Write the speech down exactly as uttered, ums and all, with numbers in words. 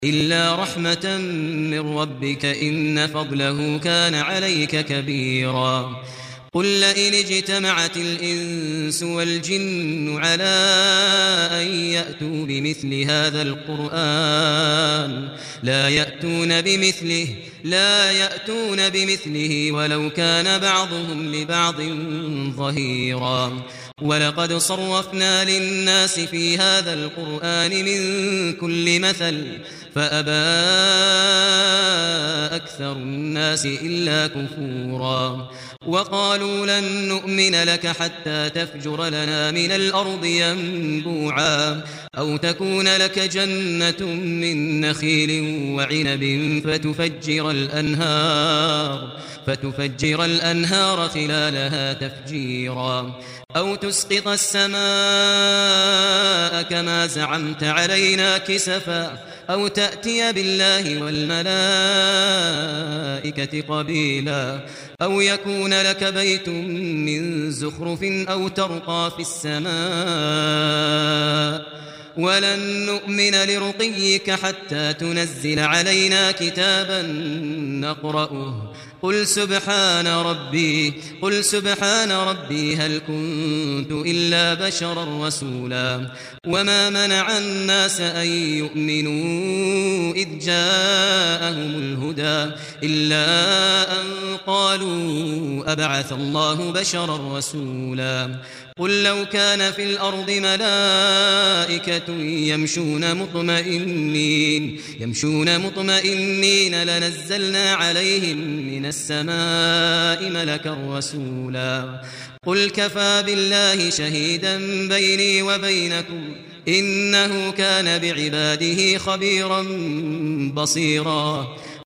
إلا رحمة من ربك إن فضله كان عليك كبيرا. قل لئن اجتمعت الإنس والجن على أن يأتوا بمثل هذا القرآن لا يأتون بمثله لا يأتون بمثله ولو كان بعضهم لبعض ظهيرا. ولقد صرفنا للناس في هذا القرآن من كل مثل فأبى أكثر الناس إلا كفورا. وقالوا لن نؤمن لك حتى تفجر لنا من الأرض ينبوعا أو تكون لك جنة من نخيل وعنب فتفجر الأنهار فتفجر الأنهار خلالها تفجيرا أو تسقط السماء كما زعمت علينا كسفا أو تأتي بالله والملائكة قبيلا أو يكون لك بيت من زخرف أو ترقى في السماء ولن نؤمن لرقيك حتى تنزل علينا كتابا نقرأه قل سبحان ربي قل سبحان ربي هل كنت إلا بشرا رسولا. وما منع الناس أن يؤمنوا إذ جاءهم الهدى إلا أن قالوا أبعث الله بشرا رسولا. قل لو كان في الأرض ملائكة يمشون مطمئنين يمشون مطمئنين لنزلنا عليهم من السماء ملكا رسولا. قل كفى بالله شهيدا بيني وبينكم إنه كان بعباده خبيرا بصيرا.